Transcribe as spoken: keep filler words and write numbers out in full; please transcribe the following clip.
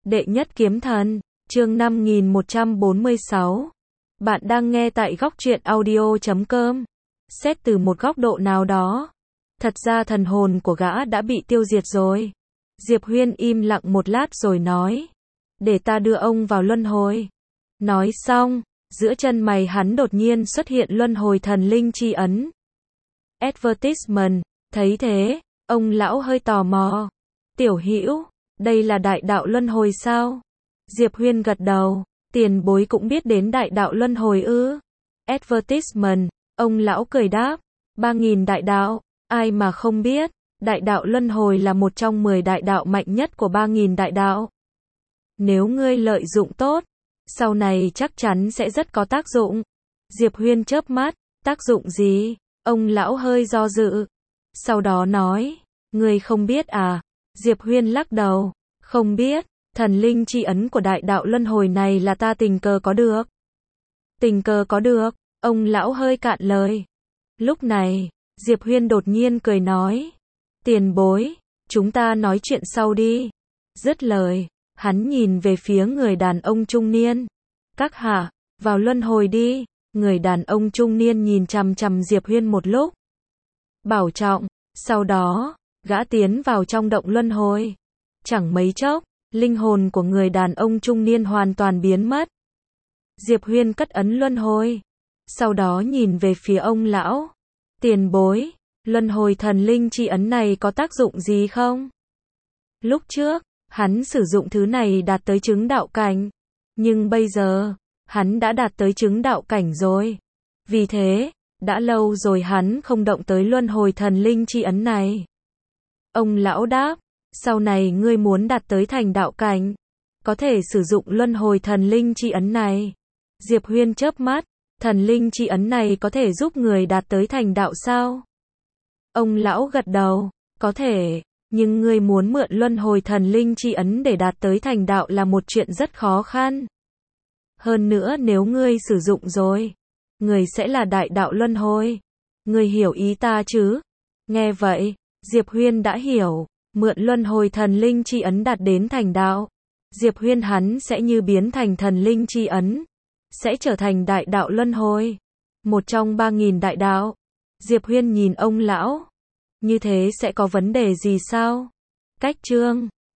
Đệ nhất kiếm thần, chương năm nghìn một trăm bốn mươi sáu. Bạn đang nghe tại góc truyện audio chấm com. Xét từ một góc độ nào đó, thật ra thần hồn của gã đã bị tiêu diệt rồi. Diệp Huyên im lặng một lát rồi nói, để ta đưa ông vào luân hồi. Nói xong, giữa chân mày hắn đột nhiên xuất hiện luân hồi thần linh chi ấn. Advertisement, thấy thế, ông lão hơi tò mò. Tiểu Hữu, đây là đại đạo luân hồi sao? Diệp Huyên gật đầu, tiền bối cũng biết đến đại đạo luân hồi ư? Advertisement, ông lão cười đáp, ba nghìn đại đạo, ai mà không biết, đại đạo luân hồi là một trong mười đại đạo mạnh nhất của ba nghìn đại đạo. Nếu ngươi lợi dụng tốt, sau này chắc chắn sẽ rất có tác dụng. Diệp Huyên chớp mắt, tác dụng gì? Ông lão hơi do dự, sau đó nói, ngươi không biết à? Diệp Huyên lắc đầu, không biết, thần linh chi ấn của đại đạo luân hồi này là ta tình cờ có được. Tình cờ có được, ông lão hơi cạn lời. Lúc này, Diệp Huyên đột nhiên cười nói, tiền bối, chúng ta nói chuyện sau đi. Dứt lời, hắn nhìn về phía người đàn ông trung niên. Các hạ, vào luân hồi đi. Người đàn ông trung niên nhìn chằm chằm Diệp Huyên một lúc. Bảo trọng, sau đó, gã tiến vào trong động luân hồi. Chẳng mấy chốc, linh hồn của người đàn ông trung niên hoàn toàn biến mất. Diệp Huyên cất ấn luân hồi. Sau đó nhìn về phía ông lão. Tiền bối, luân hồi thần linh chi ấn này có tác dụng gì không? Lúc trước, hắn sử dụng thứ này đạt tới chứng đạo cảnh. Nhưng bây giờ, hắn đã đạt tới chứng đạo cảnh rồi. Vì thế, đã lâu rồi hắn không động tới luân hồi thần linh chi ấn này. Ông lão đáp, sau này ngươi muốn đạt tới thành đạo cảnh, có thể sử dụng luân hồi thần linh chi ấn này. Diệp Huyên chớp mắt, thần linh chi ấn này có thể giúp người đạt tới thành đạo sao? Ông lão gật đầu, có thể, nhưng ngươi muốn mượn luân hồi thần linh chi ấn để đạt tới thành đạo là một chuyện rất khó khăn. Hơn nữa nếu ngươi sử dụng rồi, ngươi sẽ là đại đạo luân hồi. Ngươi hiểu ý ta chứ? Nghe vậy, Diệp Huyên đã hiểu, mượn luân hồi thần linh chi ấn đạt đến thành đạo. Diệp Huyên hắn sẽ như biến thành thần linh chi ấn, sẽ trở thành đại đạo luân hồi, một trong ba nghìn đại đạo. Diệp Huyên nhìn ông lão, như thế sẽ có vấn đề gì sao? Cách chương